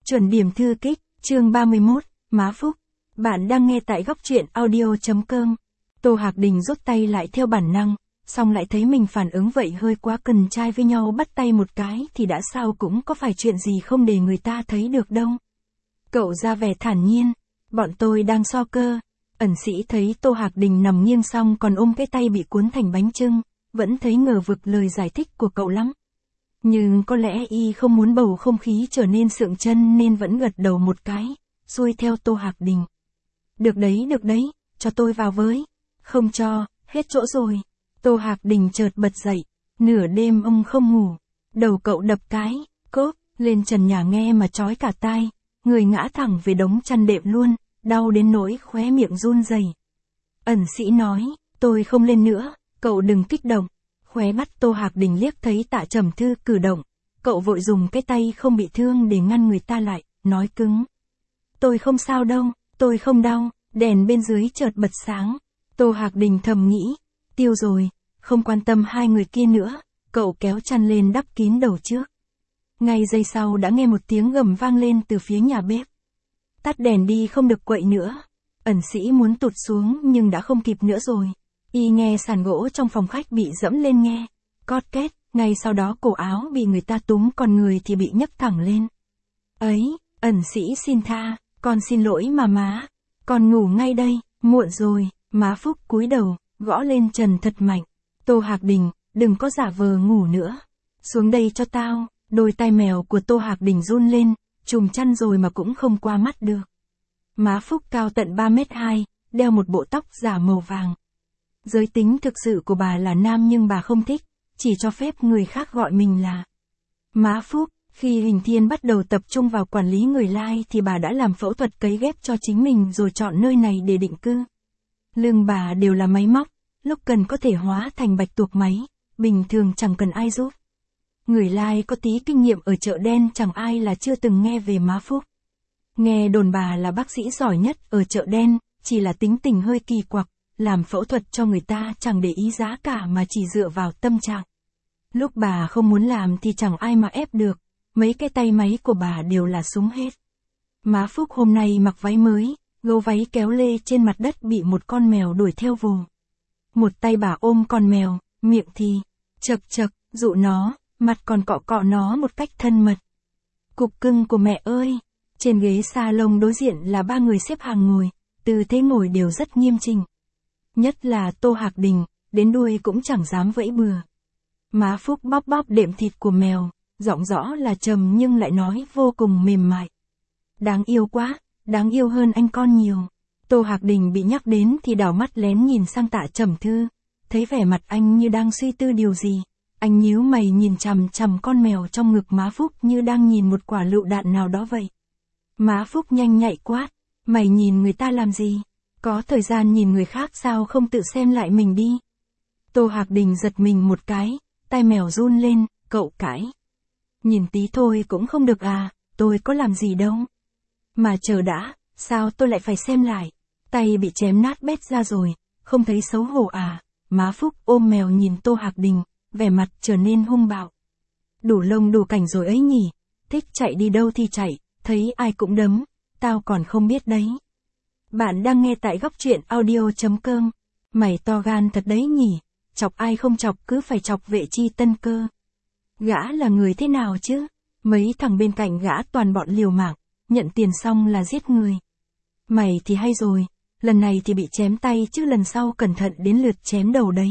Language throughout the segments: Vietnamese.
Chuẩn điểm thư kích, chương 31, Má Phúc. Bạn đang nghe tại góc truyện audio.com. Tô Hạc Đình rút tay lại theo bản năng, xong lại thấy mình phản ứng vậy hơi quá cần trai với nhau, bắt tay một cái thì đã sao, cũng có phải chuyện gì không để người ta thấy được đâu. Cậu ra vẻ thản nhiên, bọn tôi đang so cơ. Ẩn sĩ thấy Tô Hạc Đình nằm nghiêng xong còn ôm cái tay bị cuốn thành bánh chưng, vẫn thấy ngờ vực lời giải thích của cậu lắm. Nhưng có lẽ y không muốn bầu không khí trở nên sượng chân nên vẫn gật đầu một cái, xuôi theo Tô Hạc Đình. Được đấy, cho tôi vào với. Không cho, hết chỗ rồi. Tô Hạc Đình chợt bật dậy, nửa đêm ông không ngủ. Đầu cậu đập cái, cốp, lên trần nhà nghe mà chói cả tai, người ngã thẳng về đống chăn đệm luôn, đau đến nỗi khóe miệng run rẩy. Ẩn sĩ nói, tôi không lên nữa, cậu đừng kích động. Khóe mắt Tô Hạc Đình liếc thấy Tạ Trầm Thư cử động, cậu vội dùng cái tay không bị thương để ngăn người ta lại, nói cứng. Tôi không sao đâu, tôi không đau. Đèn bên dưới chợt bật sáng. Tô Hạc Đình thầm nghĩ, tiêu rồi, không quan tâm hai người kia nữa, cậu kéo chăn lên đắp kín đầu trước. Ngay giây sau đã nghe một tiếng gầm vang lên từ phía nhà bếp. Tắt đèn đi, không được quậy nữa. Ẩn sĩ muốn tụt xuống nhưng đã không kịp nữa rồi. Y nghe sàn gỗ trong phòng khách bị dẫm lên nghe, cót két, ngay sau đó cổ áo bị người ta túm, còn người thì bị nhấc thẳng lên. Ấy, ẩn sĩ xin tha, con xin lỗi mà má, con ngủ ngay đây, muộn rồi. Má Phúc cúi đầu, gõ lên trần thật mạnh. Tô Hạc Đình, đừng có giả vờ ngủ nữa. Xuống đây cho tao. Đôi tai mèo của Tô Hạc Đình run lên, trùm chăn rồi mà cũng không qua mắt được. Má Phúc cao tận 3m2, đeo một bộ tóc giả màu vàng. Giới tính thực sự của bà là nam nhưng bà không thích, chỉ cho phép người khác gọi mình là Má Phúc. Khi Hình Thiên bắt đầu tập trung vào quản lý người Lai thì bà đã làm phẫu thuật cấy ghép cho chính mình rồi chọn nơi này để định cư. Lưng bà đều là máy móc, lúc cần có thể hóa thành bạch tuộc máy, bình thường chẳng cần ai giúp. Người Lai có tí kinh nghiệm ở chợ đen chẳng ai là chưa từng nghe về Má Phúc. Nghe đồn bà là bác sĩ giỏi nhất ở chợ đen, chỉ là tính tình hơi kỳ quặc, làm phẫu thuật cho người ta chẳng để ý giá cả mà chỉ dựa vào tâm trạng. Lúc bà không muốn làm thì chẳng ai mà ép được, mấy cái tay máy của bà đều là súng hết. Má Phúc hôm nay mặc váy mới, gấu váy kéo lê trên mặt đất bị một con mèo đuổi theo vồ. Một tay bà ôm con mèo, miệng thì chậc chậc, dụ nó, mặt còn cọ cọ nó một cách thân mật. Cục cưng của mẹ ơi! Trên ghế salon đối diện là ba người xếp hàng ngồi, tư thế ngồi đều rất nghiêm chỉnh. Nhất là Tô Hạc Đình, đến đuôi cũng chẳng dám vẫy bừa. Má Phúc bóp bóp đệm thịt của mèo, giọng rõ là trầm nhưng lại nói vô cùng mềm mại. Đáng yêu quá, đáng yêu hơn anh con nhiều. Tô Hạc Đình bị nhắc đến thì đảo mắt lén nhìn sang Tạ Trầm Thư, thấy vẻ mặt anh như đang suy tư điều gì. Anh nhíu mày nhìn chằm chằm con mèo trong ngực Má Phúc như đang nhìn một quả lựu đạn nào đó vậy. Má Phúc nhanh nhạy quát, mày nhìn người ta làm gì? Có thời gian nhìn người khác sao không tự xem lại mình đi? Tô Hạc Đình giật mình một cái, tai mèo run lên, cậu cãi. Nhìn tí thôi cũng không được à, tôi có làm gì đâu. Mà chờ đã, sao tôi lại phải xem lại? Tay bị chém nát bét ra rồi, không thấy xấu hổ à? Má Phúc ôm mèo nhìn Tô Hạc Đình, vẻ mặt trở nên hung bạo. Đủ lông đủ cảnh rồi ấy nhỉ, thích chạy đi đâu thì chạy, thấy ai cũng đấm, tao còn không biết đấy. Bạn đang nghe tại góc truyện audio.com. Mày to gan thật đấy nhỉ, chọc ai không chọc cứ phải chọc Vệ Chi Tân cơ. Gã là người thế nào chứ? Mấy thằng bên cạnh gã toàn bọn liều mạng, nhận tiền xong là giết người. Mày thì hay rồi, lần này thì bị chém tay chứ lần sau cẩn thận đến lượt chém đầu đấy.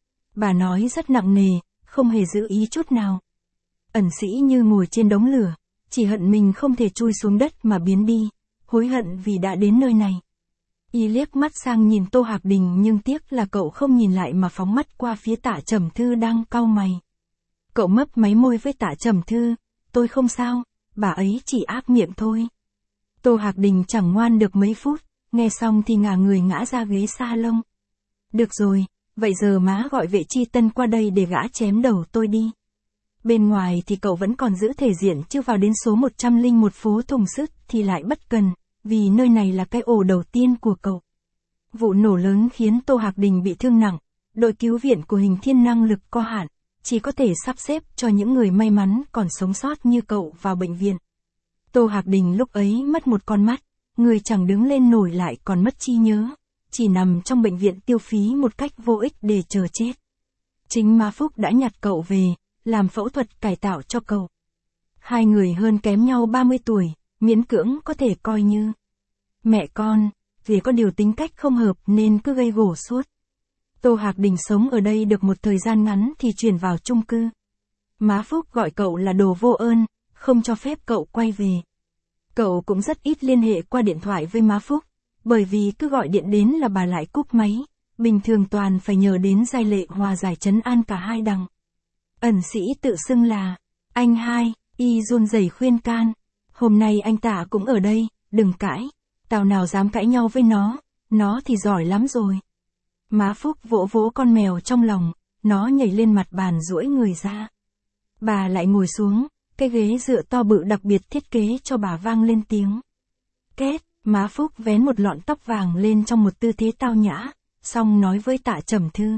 Bà nói rất nặng nề, không hề giữ ý chút nào. Ẩn sĩ như ngồi trên đống lửa, chỉ hận mình không thể chui xuống đất mà biến đi, hối hận vì đã đến nơi này. Y liếc mắt sang nhìn Tô Hạc Đình nhưng tiếc là cậu không nhìn lại mà phóng mắt qua phía Tạ Trầm Thư đang cau mày. Cậu mấp máy môi với Tạ Trầm Thư, tôi không sao, bà ấy chỉ ác miệng thôi. Tô Hạc Đình chẳng ngoan được mấy phút, nghe xong thì ngả người ngã ra ghế salon. Được rồi, vậy giờ má gọi Vệ Chi Tân qua đây để gã chém đầu tôi đi. Bên ngoài thì cậu vẫn còn giữ thể diện chứ vào đến số 101 phố Thùng Sứt thì lại bất cần, vì nơi này là cái ổ đầu tiên của cậu. Vụ nổ lớn khiến Tô Hạc Đình bị thương nặng, đội cứu viện của Hình Thiên năng lực có hạn, chỉ có thể sắp xếp cho những người may mắn còn sống sót như cậu vào bệnh viện. Tô Hạc Đình lúc ấy mất một con mắt, người chẳng đứng lên nổi lại còn mất trí nhớ, chỉ nằm trong bệnh viện tiêu phí một cách vô ích để chờ chết. Chính má Phúc đã nhặt cậu về, làm phẫu thuật cải tạo cho cậu. Hai người hơn kém nhau 30 tuổi, miễn cưỡng có thể coi như mẹ con, vì có điều tính cách không hợp nên cứ gây gổ suốt. Tô Hạc Đình sống ở đây được một thời gian ngắn thì chuyển vào chung cư. Má Phúc gọi cậu là đồ vô ơn, không cho phép cậu quay về. Cậu cũng rất ít liên hệ qua điện thoại với má Phúc, bởi vì cứ gọi điện đến là bà lại cúp máy, bình thường toàn phải nhờ đến Giai Lệ hòa giải trấn an cả hai đằng. Ẩn sĩ tự xưng là anh hai, y run rẩy khuyên can. Hôm nay anh Tạ cũng ở đây, đừng cãi, tao nào dám cãi nhau với nó thì giỏi lắm rồi. Má Phúc vỗ vỗ con mèo trong lòng, nó nhảy lên mặt bàn duỗi người ra. Bà lại ngồi xuống, cái ghế dựa to bự đặc biệt thiết kế cho bà vang lên tiếng két. Má Phúc vén một lọn tóc vàng lên trong một tư thế tao nhã, xong nói với Tạ Trầm Thư.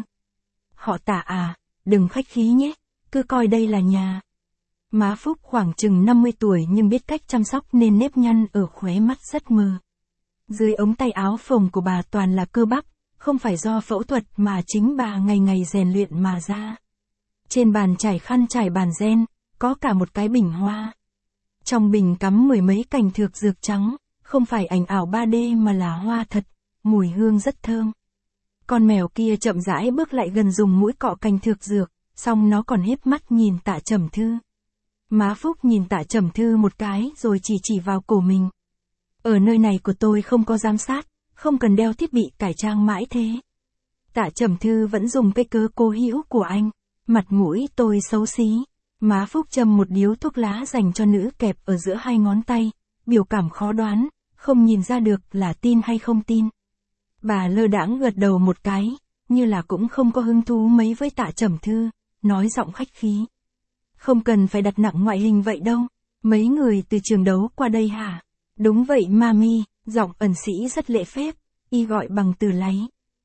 Họ Tạ à, đừng khách khí nhé, cứ coi đây là nhà. Má Phúc khoảng chừng 50 tuổi nhưng biết cách chăm sóc nên nếp nhăn ở khóe mắt rất mờ. Dưới ống tay áo phồng của bà toàn là cơ bắp, không phải do phẫu thuật mà chính bà ngày ngày rèn luyện mà ra. Trên bàn trải khăn trải bàn ren, có cả một cái bình hoa. Trong bình cắm 10 mấy cành thược dược trắng, không phải ảnh ảo 3D mà là hoa thật, mùi hương rất thơm. Con mèo kia chậm rãi bước lại gần dùng mũi cọ cành thược dược, xong nó còn híp mắt nhìn Tạ Trầm Thư. Má Phúc nhìn Tạ Trầm Thư một cái rồi chỉ vào cổ mình. Ở nơi này của tôi không có giám sát, không cần đeo thiết bị cải trang mãi thế. Tạ Trầm Thư vẫn dùng cái cớ cố hữu của anh, mặt mũi tôi xấu xí. Má Phúc châm một điếu thuốc lá dành cho nữ kẹp ở giữa hai ngón tay, biểu cảm khó đoán, không nhìn ra được là tin hay không tin. Bà lơ đãng gật đầu một cái, như là cũng không có hứng thú mấy với Tạ Trầm Thư, nói giọng khách khí. Không cần phải đặt nặng ngoại hình vậy đâu, mấy người từ trường đấu qua đây hả? Đúng vậy mami, giọng ẩn sĩ rất lễ phép, y gọi bằng từ láy.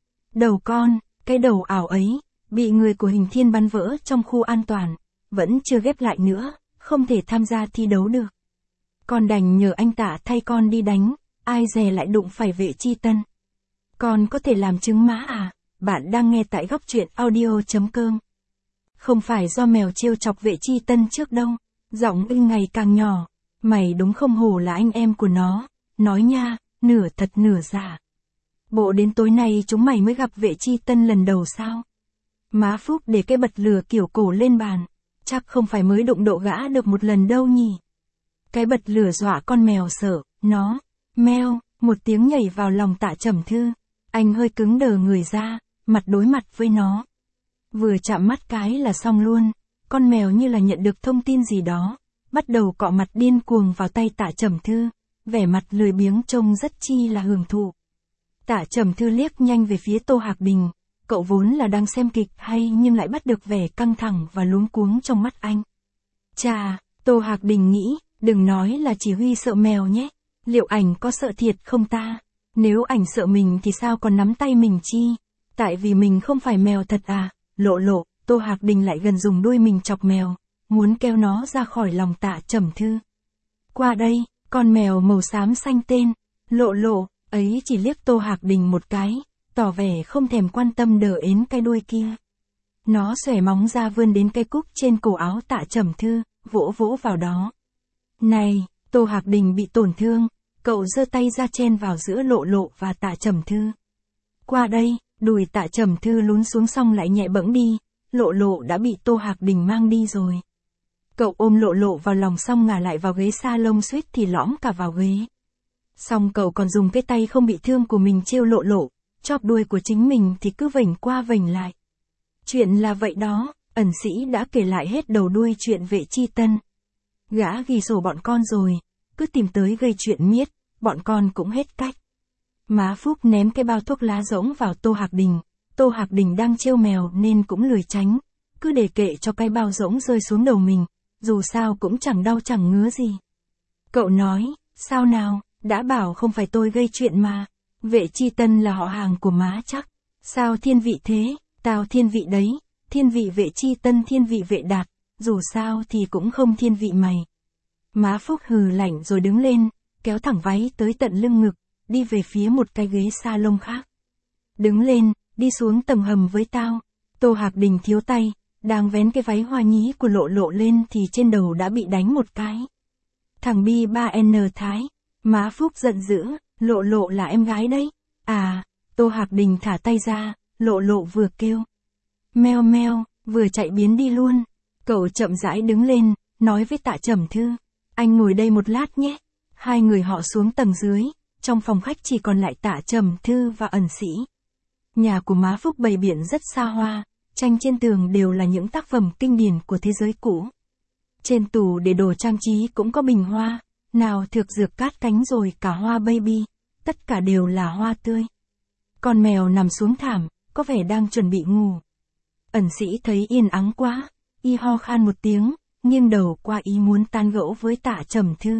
Đầu con, cái đầu ảo ấy, bị người của Hình Thiên bắn vỡ trong khu an toàn, vẫn chưa ghép lại nữa, không thể tham gia thi đấu được. Con đành nhờ anh Tạ thay con đi đánh, ai dè lại đụng phải Vệ Chi Tân. Con có thể làm chứng má à? Bạn đang nghe tại góc truyện audio.com. Không phải do mèo trêu chọc Vệ Chi Tân trước đâu, giọng ưng ngày càng nhỏ. Mày đúng không hổ là anh em của nó, nói nha, nửa thật nửa giả. Bộ đến tối nay chúng mày mới gặp Vệ Chi Tân lần đầu sao? Má Phúc để cái bật lửa kiểu cổ lên bàn, chắc không phải mới đụng độ gã được một lần đâu nhỉ. Cái bật lửa dọa con mèo sợ, nó, meo, một tiếng nhảy vào lòng Tạ Trầm Thư. Anh hơi cứng đờ người ra, mặt đối mặt với nó. Vừa chạm mắt cái là xong luôn, con mèo như là nhận được thông tin gì đó, bắt đầu cọ mặt điên cuồng vào tay Tạ Trầm Thư, vẻ mặt lười biếng trông rất chi là hưởng thụ. Tạ Trầm Thư liếc nhanh về phía Tô Hạc Đình, cậu vốn là đang xem kịch hay nhưng lại bắt được vẻ căng thẳng và luống cuống trong mắt anh. Chà, Tô Hạc Đình nghĩ, đừng nói là chỉ huy sợ mèo nhé, liệu ảnh có sợ thiệt không ta? Nếu ảnh sợ mình thì sao còn nắm tay mình chi? Tại vì mình không phải mèo thật à? Lộ, Tô Hạc Đình lại gần dùng đuôi mình chọc mèo, muốn kéo nó ra khỏi lòng Tạ Trầm Thư. Qua đây, con mèo màu xám xanh tên, lộ, ấy chỉ liếc Tô Hạc Đình một cái, tỏ vẻ không thèm quan tâm đờ ến cái đuôi kia. Nó xòe móng ra vươn đến cái cúc trên cổ áo Tạ Trầm Thư, vỗ vào đó. Này, Tô Hạc Đình bị tổn thương, cậu giơ tay ra chen vào giữa Lộ và Tạ Trầm Thư. Qua đây, đùi Tạ Trầm Thư lún xuống xong lại nhẹ bẫng đi, Lộ đã bị Tô Hạc Đình mang đi rồi. Cậu ôm Lộ vào lòng xong ngả lại vào ghế salon suýt thì lõm cả vào ghế. Xong cậu còn dùng cái tay không bị thương của mình trêu Lộ, chóp đuôi của chính mình thì cứ vểnh qua vểnh lại. Chuyện là vậy đó, ẩn sĩ đã kể lại hết đầu đuôi chuyện Vệ Chi Tân. Gã ghi sổ bọn con rồi, cứ tìm tới gây chuyện miết, bọn con cũng hết cách. Má Phúc ném cái bao thuốc lá rỗng vào Tô Hạc Đình. Tô Hạc Đình đang trêu mèo nên cũng lười tránh, cứ để kệ cho cái bao rỗng rơi xuống đầu mình, dù sao cũng chẳng đau chẳng ngứa gì. Cậu nói, sao nào, đã bảo không phải tôi gây chuyện mà. Vệ Chi Tân là họ hàng của má chắc. Sao thiên vị thế, tao thiên vị đấy, thiên vị Vệ Chi Tân thiên vị Vệ Đạt, dù sao thì cũng không thiên vị mày. Má Phúc hừ lạnh rồi đứng lên, kéo thẳng váy tới tận lưng ngực, đi về phía một cái ghế salon khác. Đứng lên, đi xuống tầng hầm với tao. Tô Hạc Đình thiếu tay, đang vén cái váy hoa nhí của Lộ Lộ lên thì trên đầu đã bị đánh một cái. Thằng Bi 3N Thái. Má Phúc giận dữ, Lộ Lộ là em gái đấy. À, Tô Hạc Đình thả tay ra, Lộ Lộ vừa kêu. Meo meo, vừa chạy biến đi luôn. Cậu chậm rãi đứng lên, nói với Tạ Trầm Thư. Anh ngồi đây một lát nhé. Hai người họ xuống tầng dưới, trong phòng khách chỉ còn lại Tạ Trầm Thư và ẩn sĩ. Nhà của má Phúc bày biện rất xa hoa, tranh trên tường đều là những tác phẩm kinh điển của thế giới cũ. Trên tủ để đồ trang trí cũng có bình hoa, nào thược dược cát cánh rồi cả hoa baby, tất cả đều là hoa tươi. Con mèo nằm xuống thảm, có vẻ đang chuẩn bị ngủ. Ẩn sĩ thấy yên ắng quá, y ho khan một tiếng, nghiêng đầu qua ý muốn tán gẫu với Tạ Trầm Thư.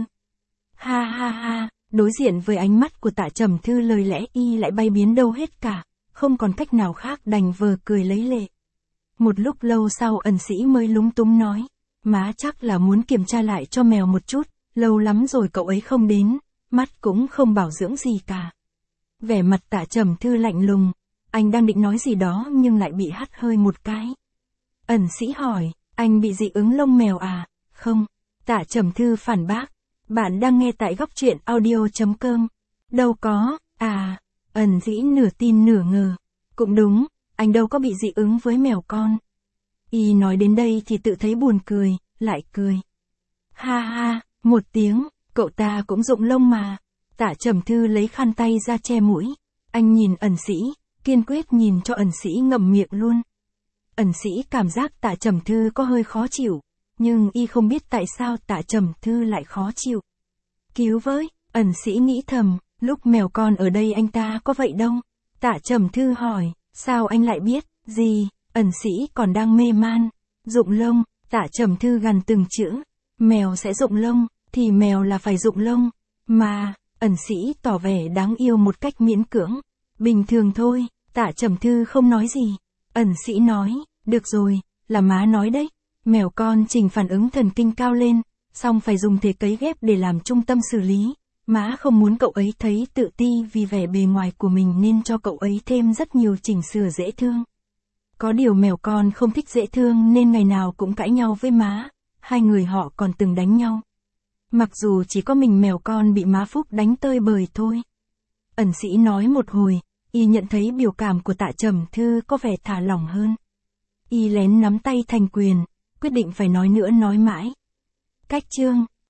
Ha ha ha, đối diện với ánh mắt của Tạ Trầm Thư lời lẽ y lại bay biến đâu hết cả, không còn cách nào khác đành vờ cười lấy lệ. Một lúc lâu sau ẩn sĩ mới lúng túng nói, má chắc là muốn kiểm tra lại cho mèo một chút, lâu lắm rồi cậu ấy không đến, mắt cũng không bảo dưỡng gì cả. Vẻ mặt Tạ Trầm Thư lạnh lùng, anh đang định nói gì đó nhưng lại bị hắt hơi một cái. Ẩn sĩ hỏi, anh bị dị ứng lông mèo à? Không. Tạ Trầm Thư phản bác. Bạn đang nghe tại góc truyện audio.com. Đâu có, à. Ẩn sĩ nửa tin nửa ngờ. Cũng đúng, anh đâu có bị dị ứng với mèo con. Y nói đến đây thì tự thấy buồn cười, lại cười. Ha ha, một tiếng, cậu ta cũng rụng lông mà. Tạ Trầm Thư lấy khăn tay ra che mũi. Anh nhìn ẩn sĩ, kiên quyết nhìn cho ẩn sĩ ngậm miệng luôn. Ẩn sĩ cảm giác Tạ Trầm Thư có hơi khó chịu, nhưng y không biết tại sao Tạ Trầm Thư lại khó chịu. Cứu với, ẩn sĩ nghĩ thầm, lúc mèo con ở đây anh ta có vậy đâu. Tạ Trầm Thư hỏi, sao anh lại biết, gì, ẩn sĩ còn đang mê man. Rụng lông, Tạ Trầm Thư gằn từng chữ, mèo sẽ rụng lông, thì mèo là phải rụng lông, mà, ẩn sĩ tỏ vẻ đáng yêu một cách miễn cưỡng. Bình thường thôi, Tạ Trầm Thư không nói gì. Ẩn sĩ nói, được rồi, là má nói đấy, mèo con trình phản ứng thần kinh cao lên, xong phải dùng thể cấy ghép để làm trung tâm xử lý. Má không muốn cậu ấy thấy tự ti vì vẻ bề ngoài của mình nên cho cậu ấy thêm rất nhiều chỉnh sửa dễ thương. Có điều mèo con không thích dễ thương nên ngày nào cũng cãi nhau với má, hai người họ còn từng đánh nhau. Mặc dù chỉ có mình mèo con bị má Phúc đánh tơi bời thôi. Ẩn sĩ nói một hồi, y nhận thấy biểu cảm của Tạ Trầm Thư có vẻ thả lỏng hơn. Y lén nắm tay thành quyền, quyết định phải nói nữa nói mãi. Cách chương